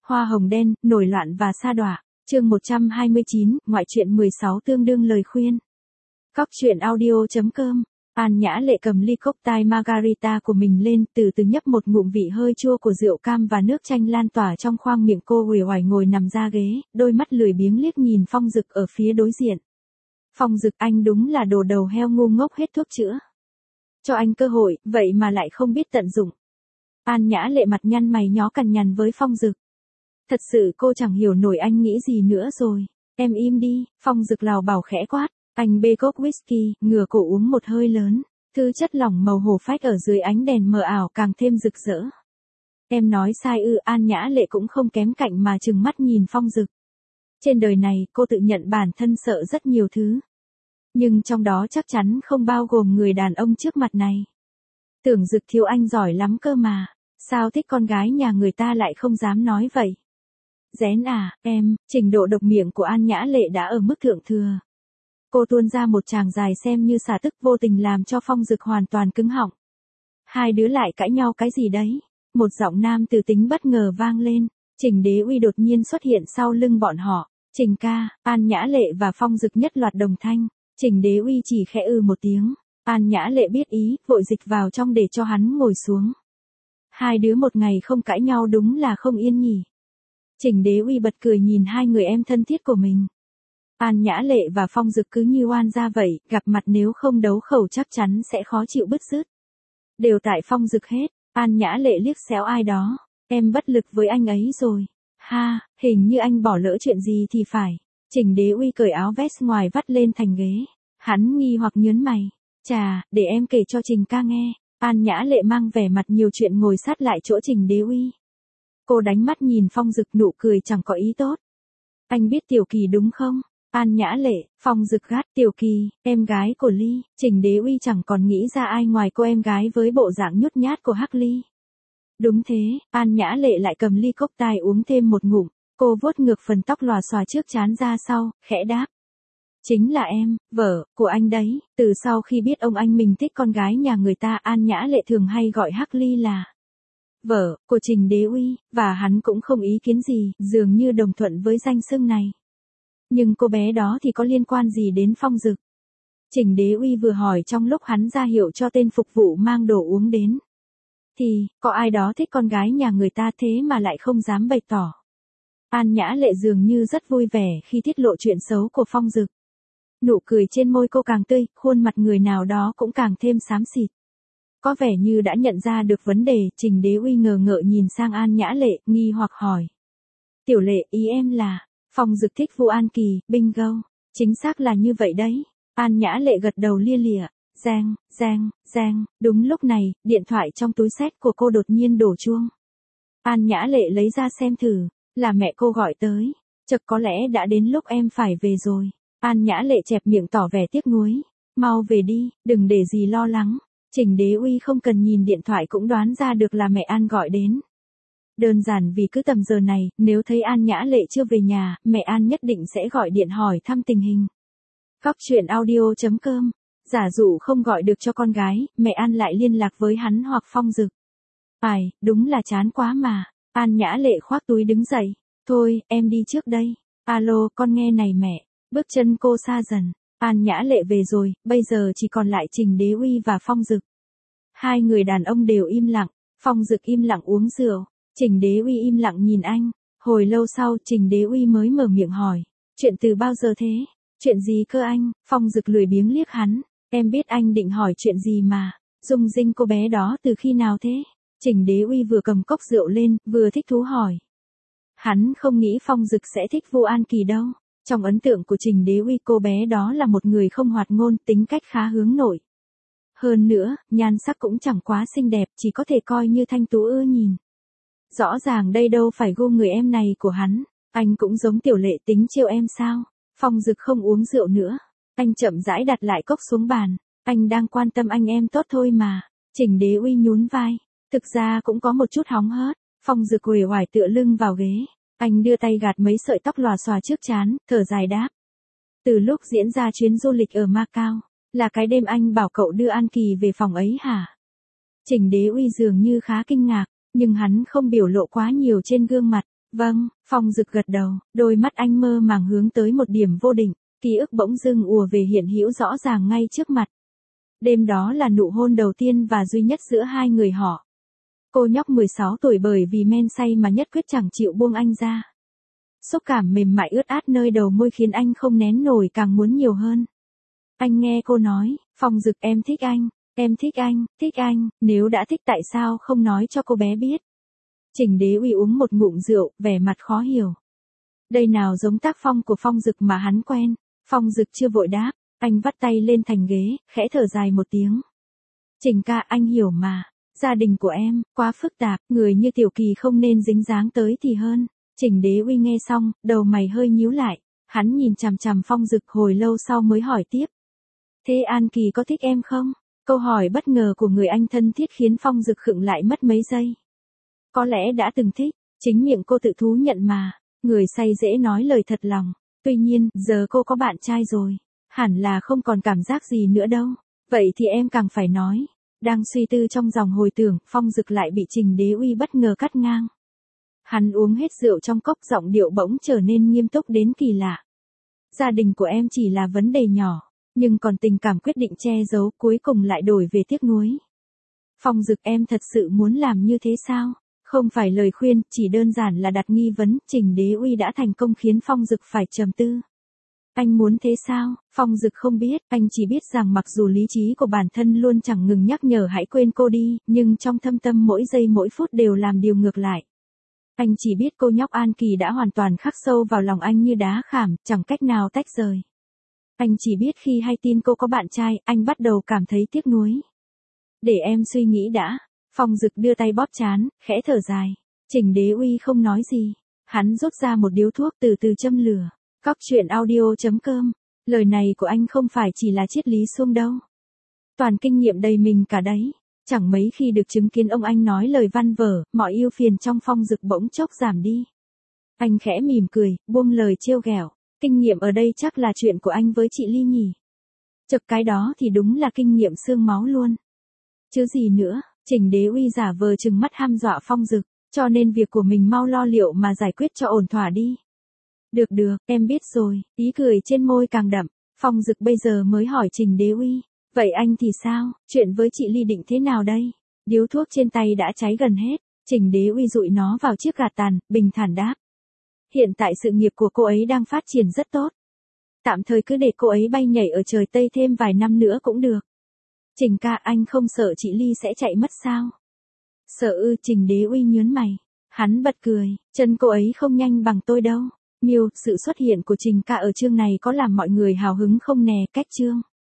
Hoa hồng đen, nổi loạn và sa đọa. Chương 129, ngoại truyện 16 tương đương lời khuyên. Cóc truyện audio.com. An Nhã Lệ cầm ly cốc tai margarita của mình lên, từ từ nhấp một ngụm vị hơi chua của rượu cam và nước chanh lan tỏa trong khoang miệng cô. Uể oải ngồi nằm ra ghế, đôi mắt lười biếng liếc nhìn Phong Dực ở phía đối diện. Phong Dực, anh đúng là đồ đầu heo ngu ngốc hết thuốc chữa. Cho anh cơ hội, vậy mà lại không biết tận dụng. An Nhã Lệ mặt nhăn mày nhó cằn nhằn với Phong Dực. Thật sự cô chẳng hiểu nổi anh nghĩ gì nữa rồi. Em im đi, Phong Dực lào bảo khẽ quát. Anh bê cốc whisky, ngửa cổ uống một hơi lớn. Thứ chất lỏng màu hổ phách ở dưới ánh đèn mờ ảo càng thêm rực rỡ. Em nói sai ư? An Nhã Lệ cũng không kém cạnh mà trừng mắt nhìn Phong Dực. Trên đời này, cô tự nhận bản thân sợ rất nhiều thứ. Nhưng trong đó chắc chắn không bao gồm người đàn ông trước mặt này. Tưởng Dực thiếu anh giỏi lắm cơ mà. Sao thích con gái nhà người ta lại không dám nói vậy? Rén à, em, trình độ độc miệng của An Nhã Lệ đã ở mức thượng thừa. Cô tuôn ra một tràng dài xem như xả tức, vô tình làm cho Phong Dực hoàn toàn cứng họng. Hai đứa lại cãi nhau cái gì đấy? Một giọng nam từ tính bất ngờ vang lên. Trình Đế Uy đột nhiên xuất hiện sau lưng bọn họ. Trình ca. An Nhã Lệ và Phong Dực nhất loạt đồng thanh. Trình Đế Uy chỉ khẽ một tiếng. An Nhã Lệ biết ý, vội dịch vào trong để cho hắn ngồi xuống. Hai đứa một ngày không cãi nhau đúng là không yên nhỉ. Trình Đế Uy bật cười nhìn hai người em thân thiết của mình. An Nhã Lệ và Phong Dực cứ như oan gia vậy, gặp mặt nếu không đấu khẩu chắc chắn sẽ khó chịu bứt rứt. Đều tại Phong Dực hết. An Nhã Lệ liếc xéo ai đó. Em bất lực với anh ấy rồi. Ha, hình như anh bỏ lỡ chuyện gì thì phải. Trình Đế Uy cởi áo vest ngoài vắt lên thành ghế. Hắn nghi hoặc nhớn mày. Chà, để em kể cho Trình ca nghe. An Nhã Lệ mang vẻ mặt nhiều chuyện ngồi sát lại chỗ Trình Đế Uy. Cô đánh mắt nhìn Phong Dực, nụ cười chẳng có ý tốt. Anh biết Tiểu Kỳ đúng không? An Nhã Lệ. Phong Dực gắt. Tiểu Kỳ, em gái của Ly. Trình Đế Uy chẳng còn nghĩ ra ai ngoài cô em gái với bộ dạng nhút nhát của Hắc Ly. Đúng thế. An Nhã Lệ lại cầm ly cốc tai uống thêm một ngụm. Cô vuốt ngược phần tóc lòa xòa trước trán ra sau, khẽ đáp. Chính là em, vợ của anh đấy. Từ sau khi biết ông anh mình thích con gái nhà người ta, An Nhã Lệ thường hay gọi Hắc Ly là vợ của Trình Đế Uy, và hắn cũng không ý kiến gì, dường như đồng thuận với danh xưng này. Nhưng cô bé đó thì có liên quan gì đến Phong Dực? Trình Đế Uy vừa hỏi trong lúc hắn ra hiệu cho tên phục vụ mang đồ uống đến. Thì, có ai đó thích con gái nhà người ta thế mà lại không dám bày tỏ. An Nhã Lệ dường như rất vui vẻ khi tiết lộ chuyện xấu của Phong Dực. Nụ cười trên môi cô càng tươi, khuôn mặt người nào đó cũng càng thêm xám xịt. Có vẻ như đã nhận ra được vấn đề, Trình Đế Uy ngờ ngợ nhìn sang An Nhã Lệ, nghi hoặc hỏi. Tiểu Lệ, ý em là, Phong Dực thích Vu An Kỳ, bingo. Chính xác là như vậy đấy. An Nhã Lệ gật đầu lia lịa. Giang, giang, giang. Đúng lúc này, điện thoại trong túi xách của cô đột nhiên đổ chuông. An Nhã Lệ lấy ra xem thử, là mẹ cô gọi tới. Chật, có lẽ đã đến lúc em phải về rồi. An Nhã Lệ chẹp miệng tỏ vẻ tiếc nuối. Mau về đi, đừng để gì lo lắng. Trình Đế Uy không cần nhìn điện thoại cũng đoán ra được là mẹ An gọi đến. Đơn giản vì cứ tầm giờ này, nếu thấy An Nhã Lệ chưa về nhà, mẹ An nhất định sẽ gọi điện hỏi thăm tình hình. Cóc truyện audio.com. Giả dụ không gọi được cho con gái, mẹ An lại liên lạc với hắn hoặc Phong Dực. Ai, đúng là chán quá mà. An Nhã Lệ khoác túi đứng dậy. Thôi, em đi trước đây. Alo, con nghe này mẹ. Bước chân cô xa dần. An Nhã Lệ về rồi, bây giờ chỉ còn lại Trình Đế Uy và Phong Dực. Hai người đàn ông đều im lặng. Phong Dực im lặng uống rượu. Trình Đế Uy im lặng nhìn anh. Hồi lâu sau, Trình Đế Uy mới mở miệng hỏi. Chuyện từ bao giờ thế? Chuyện gì cơ anh? Phong Dực lười biếng liếc hắn. Em biết anh định hỏi chuyện gì mà. Dung dinh cô bé đó từ khi nào thế? Trình Đế Uy vừa cầm cốc rượu lên, vừa thích thú hỏi. Hắn không nghĩ Phong Dực sẽ thích Vu An Kỳ đâu. Trong ấn tượng của Trình Đế Uy, cô bé đó là một người không hoạt ngôn, tính cách khá hướng nội. Hơn nữa, nhan sắc cũng chẳng quá xinh đẹp, chỉ có thể coi như thanh tú ưa nhìn. Rõ ràng đây đâu phải gu người em này của hắn. Anh cũng giống Tiểu Lệ tính trêu em sao? Phong Dực không uống rượu nữa. Anh chậm rãi đặt lại cốc xuống bàn. Anh đang quan tâm anh em tốt thôi mà. Trình Đế Uy nhún vai. Thực ra cũng có một chút hóng hớt. Phong Dực uể oải tựa lưng vào ghế. Anh đưa tay gạt mấy sợi tóc lòa xòa trước trán, thở dài đáp. Từ lúc diễn ra chuyến du lịch ở Macau, là cái đêm anh bảo cậu đưa An Kỳ về phòng ấy hả? Trình Đế Uy dường như khá kinh ngạc, nhưng hắn không biểu lộ quá nhiều trên gương mặt. Vâng, Phong Dực gật đầu, đôi mắt anh mơ màng hướng tới một điểm vô định, ký ức bỗng dưng ùa về hiện hữu rõ ràng ngay trước mặt. Đêm đó là nụ hôn đầu tiên và duy nhất giữa hai người họ. Cô nhóc 16 tuổi bởi vì men say mà nhất quyết chẳng chịu buông anh ra. Xúc cảm mềm mại ướt át nơi đầu môi khiến anh không nén nổi càng muốn nhiều hơn. Anh nghe cô nói, Phong Dực em thích anh, nếu đã thích tại sao không nói cho cô bé biết. Trình Đế Uy uống một ngụm rượu, vẻ mặt khó hiểu. Đây nào giống tác phong của Phong Dực mà hắn quen. Phong Dực chưa vội đáp, anh vắt tay lên thành ghế, khẽ thở dài một tiếng. Trình ca, anh hiểu mà, gia đình của em, quá phức tạp, người như Tiểu Kỳ không nên dính dáng tới thì hơn. Trình Đế Uy nghe xong, đầu mày hơi nhíu lại, hắn nhìn chằm chằm Phong Dực hồi lâu sau mới hỏi tiếp. Thế An Kỳ có thích em không? Câu hỏi bất ngờ của người anh thân thiết khiến Phong Dực khựng lại mất mấy giây. Có lẽ đã từng thích, chính miệng cô tự thú nhận mà, người say dễ nói lời thật lòng. Tuy nhiên, giờ cô có bạn trai rồi, hẳn là không còn cảm giác gì nữa đâu. Vậy thì em càng phải nói. Đang suy tư trong dòng hồi tưởng, Phong Dực lại bị Trình Đế Uy bất ngờ cắt ngang. Hắn uống hết rượu trong cốc, giọng điệu bỗng trở nên nghiêm túc đến kỳ lạ. Gia đình của em chỉ là vấn đề nhỏ, nhưng còn tình cảm quyết định che giấu cuối cùng lại đổi về tiếc nuối. Phong Dực, em thật sự muốn làm như thế sao? Không phải lời khuyên, chỉ đơn giản là đặt nghi vấn. Trình Đế Uy đã thành công khiến Phong Dực phải trầm tư. Anh muốn thế sao? Phong Dực không biết, anh chỉ biết rằng mặc dù lý trí của bản thân luôn chẳng ngừng nhắc nhở hãy quên cô đi, nhưng trong thâm tâm mỗi giây mỗi phút đều làm điều ngược lại. Anh chỉ biết cô nhóc An Kỳ đã hoàn toàn khắc sâu vào lòng anh như đá khảm, chẳng cách nào tách rời. Anh chỉ biết khi hay tin cô có bạn trai, anh bắt đầu cảm thấy tiếc nuối. Để em suy nghĩ đã. Phong Dực đưa tay bóp trán, khẽ thở dài. Trình Đế Uy không nói gì. Hắn rút ra một điếu thuốc từ từ châm lửa. Cóc truyện audio.com. Lời này của anh không phải chỉ là triết lý suông đâu. Toàn kinh nghiệm đầy mình cả đấy. Chẳng mấy khi được chứng kiến ông anh nói lời văn vở, mọi ưu phiền trong Phong Dực bỗng chốc giảm đi. Anh khẽ mỉm cười, buông lời trêu ghẹo. Kinh nghiệm ở đây chắc là chuyện của anh với chị Ly nhỉ. Chực cái đó thì đúng là kinh nghiệm xương máu luôn. Chứ gì nữa. Trình Đế Uy giả vờ trừng mắt hăm dọa Phong Dực, cho nên việc của mình mau lo liệu mà giải quyết cho ổn thỏa đi. Được, em biết rồi, ý cười trên môi càng đậm. Phong Dực bây giờ mới hỏi Trình Đế Uy, vậy anh thì sao, chuyện với chị Ly định thế nào đây? Điếu thuốc trên tay đã cháy gần hết, Trình Đế Uy dụi nó vào chiếc gạt tàn, bình thản đáp. Hiện tại sự nghiệp của cô ấy đang phát triển rất tốt. Tạm thời cứ để cô ấy bay nhảy ở trời Tây thêm vài năm nữa cũng được. Trình ca, anh không sợ chị Ly sẽ chạy mất sao? Sợ ư? Trình Đế Uy nhướng mày. Hắn bật cười, chân cô ấy không nhanh bằng tôi đâu. Miêu, sự xuất hiện của Trình ca ở chương này có làm mọi người hào hứng không nè? Cách chương.